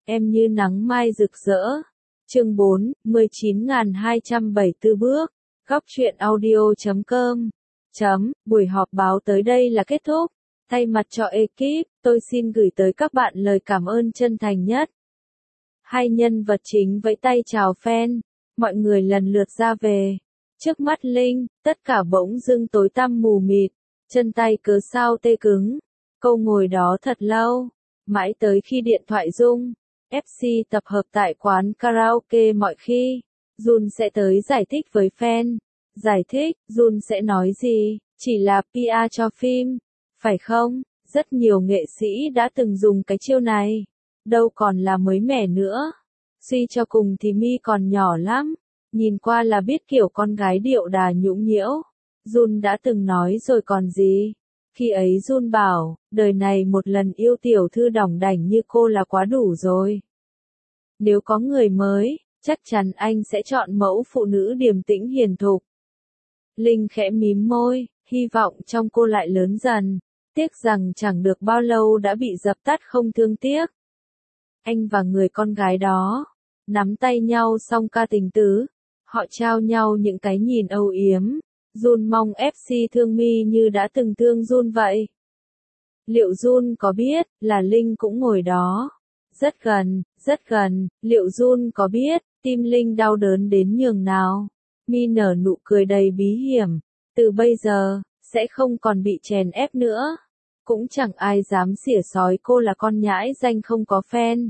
em như nắng mai rực rỡ. Chương 4, 19.274 bước. Góc truyện audio.com. Buổi họp báo tới đây là kết thúc. Thay mặt cho ekip, tôi xin gửi tới các bạn lời cảm ơn chân thành nhất. Hai nhân vật chính vẫy tay chào fan, mọi người lần lượt ra về. Trước mắt Linh, tất cả bỗng dưng tối tăm mù mịt, chân tay cớ sao tê cứng. Cô ngồi đó thật lâu, mãi tới khi điện thoại rung. FC tập hợp tại quán karaoke mọi khi, Jun sẽ tới giải thích với fan. Giải thích, Jun sẽ nói gì? Chỉ là PR cho phim, phải không? Rất nhiều nghệ sĩ đã từng dùng cái chiêu này, đâu còn là mới mẻ nữa. Suy cho cùng thì Mi còn nhỏ lắm, nhìn qua là biết kiểu con gái điệu đà nhũng nhiễu. Jun đã từng nói rồi còn gì. Khi ấy Jun bảo, đời này một lần yêu tiểu thư đỏng đảnh như cô là quá đủ rồi. Nếu có người mới, chắc chắn anh sẽ chọn mẫu phụ nữ điềm tĩnh hiền thục. Linh khẽ mím môi, hy vọng trong cô lại lớn dần. Tiếc rằng chẳng được bao lâu đã bị dập tắt không thương tiếc. Anh và người con gái đó, nắm tay nhau xong ca tình tứ. Họ trao nhau những cái nhìn âu yếm. Jun mong FC thương Mi như đã từng thương Jun vậy. Liệu Jun có biết là Linh cũng ngồi đó? Rất gần, rất gần. Liệu Jun có biết tim Linh đau đớn đến nhường nào? Mi nở nụ cười đầy bí hiểm. Từ bây giờ, sẽ không còn bị chèn ép nữa. Cũng chẳng ai dám xỉa xói cô là con nhãi danh không có fan.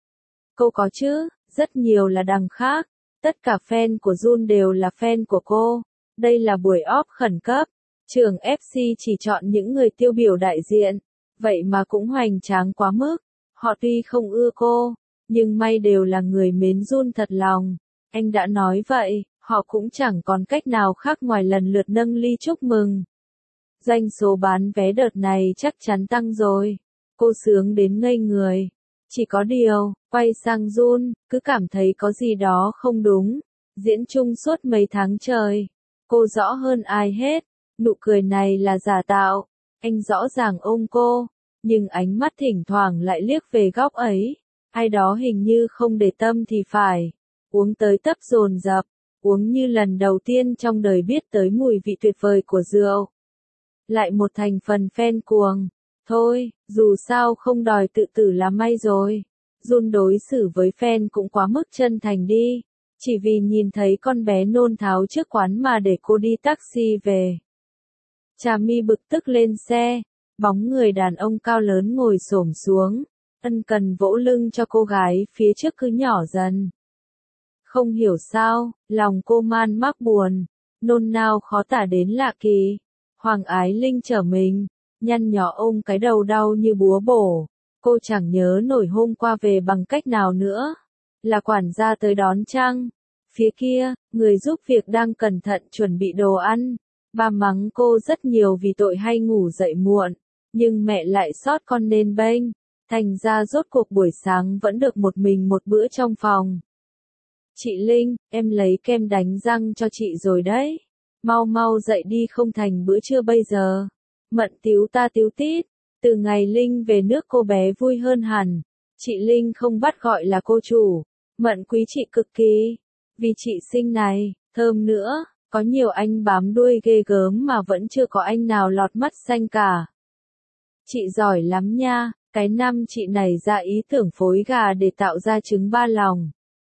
Cô có chứ, rất nhiều là đằng khác. Tất cả fan của Jun đều là fan của cô. Đây là buổi off khẩn cấp. Trường FC chỉ chọn những người tiêu biểu đại diện. Vậy mà cũng hoành tráng quá mức. Họ tuy không ưa cô, nhưng may đều là người mến Jun thật lòng. Anh đã nói vậy, họ cũng chẳng còn cách nào khác ngoài lần lượt nâng ly chúc mừng. Doanh số bán vé đợt này chắc chắn tăng rồi. Cô sướng đến ngây người. Chỉ có điều, quay sang Jun, cứ cảm thấy có gì đó không đúng. Diễn chung suốt mấy tháng trời. Cô rõ hơn ai hết. Nụ cười này là giả tạo. Anh rõ ràng ôm cô. Nhưng ánh mắt thỉnh thoảng lại liếc về góc ấy. Ai đó hình như không để tâm thì phải. Uống tới tấp dồn dập. Uống như lần đầu tiên trong đời biết tới mùi vị tuyệt vời của rượu. Lại một thành phần fan cuồng. Thôi, dù sao không đòi tự tử là may rồi. Jun đối xử với fan cũng quá mức chân thành đi. Chỉ vì nhìn thấy con bé nôn tháo trước quán mà để cô đi taxi về. Trà Mi bực tức lên xe. Bóng người đàn ông cao lớn ngồi xổm xuống. Ân cần vỗ lưng cho cô gái phía trước cứ nhỏ dần. Không hiểu sao, lòng cô man mác buồn. Nôn nao khó tả đến lạ kỳ. Hoàng Ái Linh trở mình. Nhăn nhó ôm cái đầu đau như búa bổ. Cô chẳng nhớ nổi hôm qua về bằng cách nào nữa. Là quản gia tới đón chăng? Phía kia, người giúp việc đang cẩn thận chuẩn bị đồ ăn. Ba mắng cô rất nhiều vì tội hay ngủ dậy muộn. Nhưng mẹ lại sót con nên bênh. Thành ra rốt cuộc buổi sáng vẫn được một mình một bữa trong phòng. Chị Linh, em lấy kem đánh răng cho chị rồi đấy. Mau mau dậy đi không thành bữa trưa bây giờ. Mận tíu ta tíu tít. Từ ngày Linh về nước cô bé vui hơn hẳn. Chị Linh không bắt gọi là cô chủ. Mận quý chị cực kỳ. Vì chị xinh này, thơm nữa. Có nhiều anh bám đuôi ghê gớm mà vẫn chưa có anh nào lọt mắt xanh cả. Chị giỏi lắm nha. Cái năm chị nảy ra ý tưởng phối gà để tạo ra trứng ba lòng.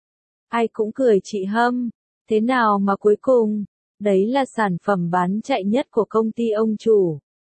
Ai cũng cười chị Hâm. Thế nào mà cuối cùng, đấy là sản phẩm bán chạy nhất của công ty ông chủ.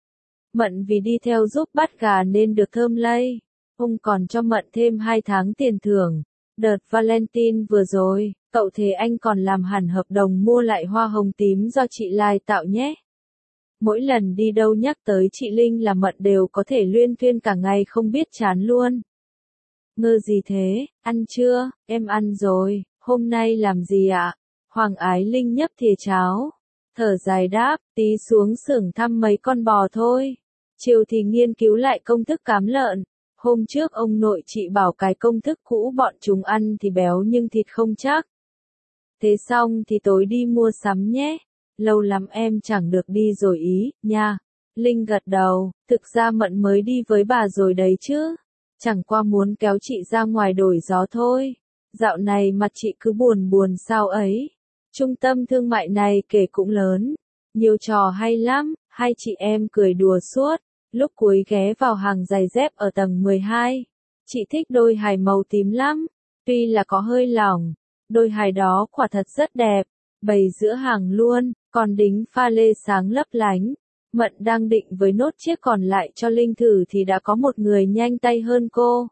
Mận vì đi theo giúp bắt gà nên được thơm lây. Ông còn cho Mận thêm 2 tháng tiền thưởng. Đợt Valentine vừa rồi, cậu thề anh còn làm hẳn hợp đồng mua lại hoa hồng tím do chị Lai tạo nhé. Mỗi lần đi đâu nhắc tới chị Linh là Mận đều có thể luyên thuyên cả ngày không biết chán luôn. Ngơ gì thế, ăn chưa, em ăn rồi, hôm nay làm gì ạ? Hoàng Ái Linh nhấp thìa cháo. Thở dài đáp, tí xuống xưởng thăm mấy con bò thôi. Chiều thì nghiên cứu lại công thức cám lợn. Hôm trước ông nội chị bảo cái công thức cũ bọn chúng ăn thì béo nhưng thịt không chắc. Thế xong thì tối đi mua sắm nhé. Lâu lắm em chẳng được đi rồi ý, nha. Linh gật đầu, thực ra Mận mới đi với bà rồi đấy chứ. chẳng qua muốn kéo chị ra ngoài đổi gió thôi. Dạo này mặt chị cứ buồn buồn sao ấy. Trung tâm thương mại này kể cũng lớn, nhiều trò hay lắm, hai chị em cười đùa suốt, lúc cuối ghé vào hàng giày dép ở tầng 12. Chị thích đôi hài màu tím lắm, tuy là có hơi lỏng, đôi hài đó quả thật rất đẹp, bày giữa hàng luôn, còn đính pha lê sáng lấp lánh. Mận đang định với nốt chiếc còn lại cho Linh thử thì đã có một người nhanh tay hơn cô.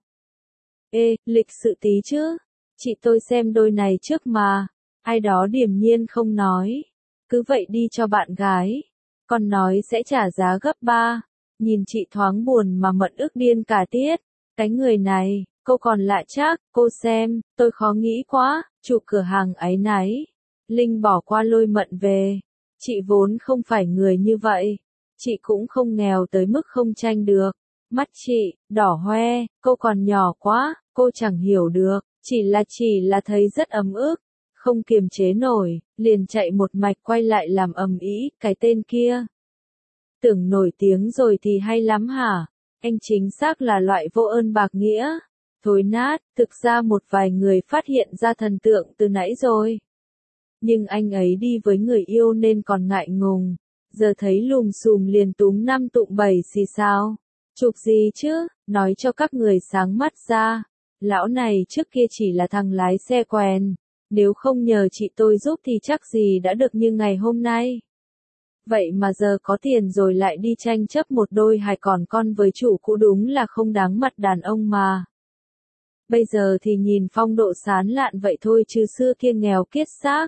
Ê, lịch sự tí chứ, chị tôi xem đôi này trước mà. Ai đó điềm nhiên không nói. Cứ vậy đi cho bạn gái. Còn nói sẽ trả giá gấp 3. Nhìn chị thoáng buồn mà Mận ức điên cả tiết. Cái người này, cô còn lạ chắc, cô xem, tôi khó nghĩ quá, chủ cửa hàng áy náy. Linh bỏ qua lôi Mận về. Chị vốn không phải người như vậy. Chị cũng không nghèo tới mức không tranh được. Mắt chị, đỏ hoe, cô còn nhỏ quá, cô chẳng hiểu được. Chỉ là thấy rất ấm ức. Không kiềm chế nổi, liền chạy một mạch quay lại làm ầm ĩ, cái tên kia. Tưởng nổi tiếng rồi thì hay lắm hả? Anh chính xác là loại vô ơn bạc nghĩa. Thối nát, thực ra một vài người phát hiện ra thần tượng từ nãy rồi. Nhưng anh ấy đi với người yêu nên còn ngại ngùng. Giờ thấy lùm xùm liền túm 5 tụm 7 xì sao. Chụp gì chứ, nói cho các người sáng mắt ra. Lão này trước kia chỉ là thằng lái xe quèn. Nếu không nhờ chị tôi giúp thì chắc gì đã được như ngày hôm nay. Vậy mà giờ có tiền rồi lại đi tranh chấp một đôi hài còn con với chủ cũ đúng là không đáng mặt đàn ông mà. Bây giờ thì nhìn phong độ sán lạn vậy thôi chứ xưa kia nghèo kiết xác.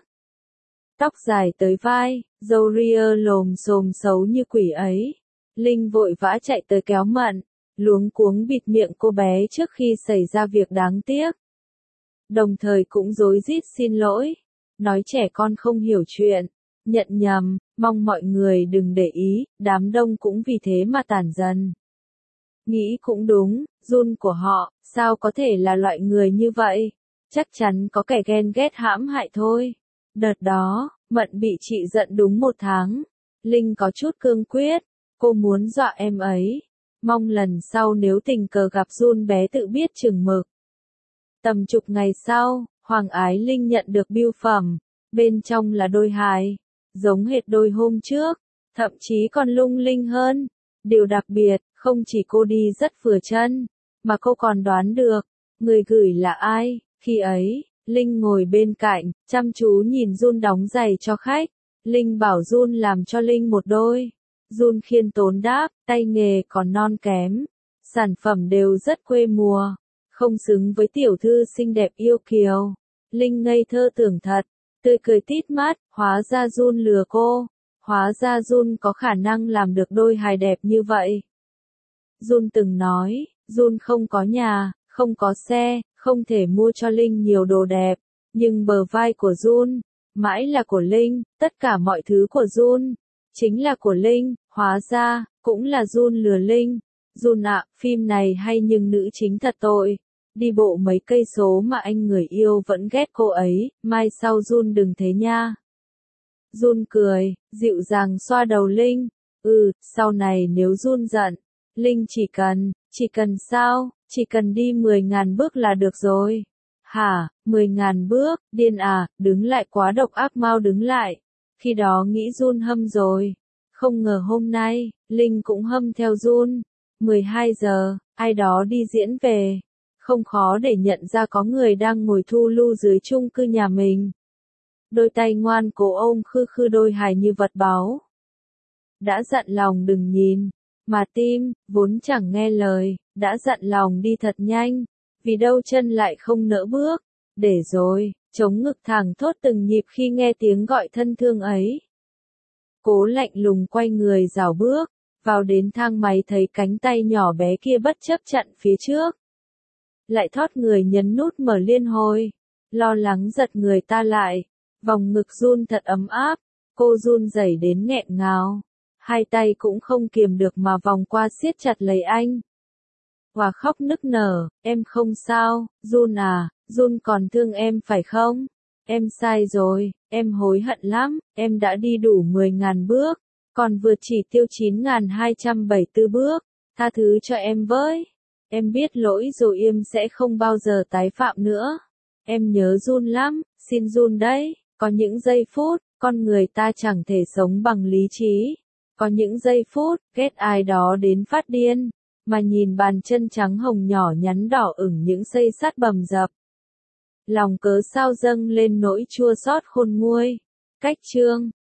Tóc dài tới vai, râu ria lồm xồm xấu như quỷ ấy. Linh vội vã chạy tới kéo Mận, luống cuống bịt miệng cô bé trước khi xảy ra việc đáng tiếc. Đồng thời cũng rối rít xin lỗi, nói trẻ con không hiểu chuyện, nhận nhầm, mong mọi người đừng để ý, đám đông cũng vì thế mà tản dần. Nghĩ cũng đúng, Jun của họ, sao có thể là loại người như vậy? Chắc chắn có kẻ ghen ghét hãm hại thôi. Đợt đó, Mận bị chị giận đúng 1 tháng. Linh có chút cương quyết, cô muốn dọa em ấy. Mong lần sau nếu tình cờ gặp Jun bé tự biết chừng mực. Tầm chục ngày sau, Hoàng Ái Linh nhận được bưu phẩm, bên trong là đôi hài, giống hệt đôi hôm trước, thậm chí còn lung linh hơn. Điều đặc biệt, không chỉ cô đi rất vừa chân, mà cô còn đoán được, người gửi là ai. Khi ấy, Linh ngồi bên cạnh, chăm chú nhìn Jun đóng giày cho khách. Linh bảo Jun làm cho Linh một đôi. Jun khiêm tốn đáp, tay nghề còn non kém. Sản phẩm đều rất quê mùa. Không xứng với tiểu thư xinh đẹp yêu kiều. Linh ngây thơ tưởng thật, tươi cười tít mắt, hóa ra Jun lừa cô. Hóa ra Jun có khả năng làm được đôi hài đẹp như vậy. Jun từng nói, Jun không có nhà, không có xe, không thể mua cho Linh nhiều đồ đẹp. Nhưng bờ vai của Jun, mãi là của Linh, tất cả mọi thứ của Jun, chính là của Linh, hóa ra, cũng là Jun lừa Linh. Jun ạ, phim này hay nhưng nữ chính thật tội. Đi bộ mấy cây số mà anh người yêu vẫn ghét cô ấy, mai sau Jun đừng thế nha. Jun cười, dịu dàng xoa đầu Linh. Sau này nếu Jun giận, Linh chỉ cần sao, chỉ cần đi 10.000 bước là được rồi. Hả, 10.000 bước, điên à, đứng lại quá độc ác, mau đứng lại. Khi đó nghĩ Jun hâm rồi. Không ngờ hôm nay, Linh cũng hâm theo Jun. 12 giờ, ai đó đi diễn về. Không khó để nhận ra có người đang ngồi thu lưu dưới chung cư nhà mình. Đôi tay ngoan cố ôm khư khư đôi hài như vật báu. Đã dặn lòng đừng nhìn, mà tim, vốn chẳng nghe lời, đã dặn lòng đi thật nhanh, vì đâu chân lại không nỡ bước. Để rồi, chống ngực thẳng thốt từng nhịp khi nghe tiếng gọi thân thương ấy. Cố lạnh lùng quay người rảo bước, vào đến thang máy thấy cánh tay nhỏ bé kia bất chấp chặn phía trước. Lại thót người nhấn nút mở liên hồi, lo lắng giật người ta lại, vòng ngực Jun thật ấm áp, cô run rẩy đến nghẹn ngào, hai tay cũng không kiềm được mà vòng qua siết chặt lấy anh. Và khóc nức nở, em không sao, Jun à, Jun còn thương em phải không? Em sai rồi, em hối hận lắm, em đã đi đủ 10.000 bước, còn vượt chỉ tiêu 9.274 bước, tha thứ cho em với. Em biết lỗi rồi em sẽ không bao giờ tái phạm nữa. Em nhớ Jun lắm, xin Jun đấy. Có những giây phút, con người ta chẳng thể sống bằng lý trí. Có những giây phút, ghét ai đó đến phát điên, mà nhìn bàn chân trắng hồng nhỏ nhắn đỏ ửng những xây sắt bầm dập. Lòng cớ sao dâng lên nỗi chua xót khôn nguôi. Cách chương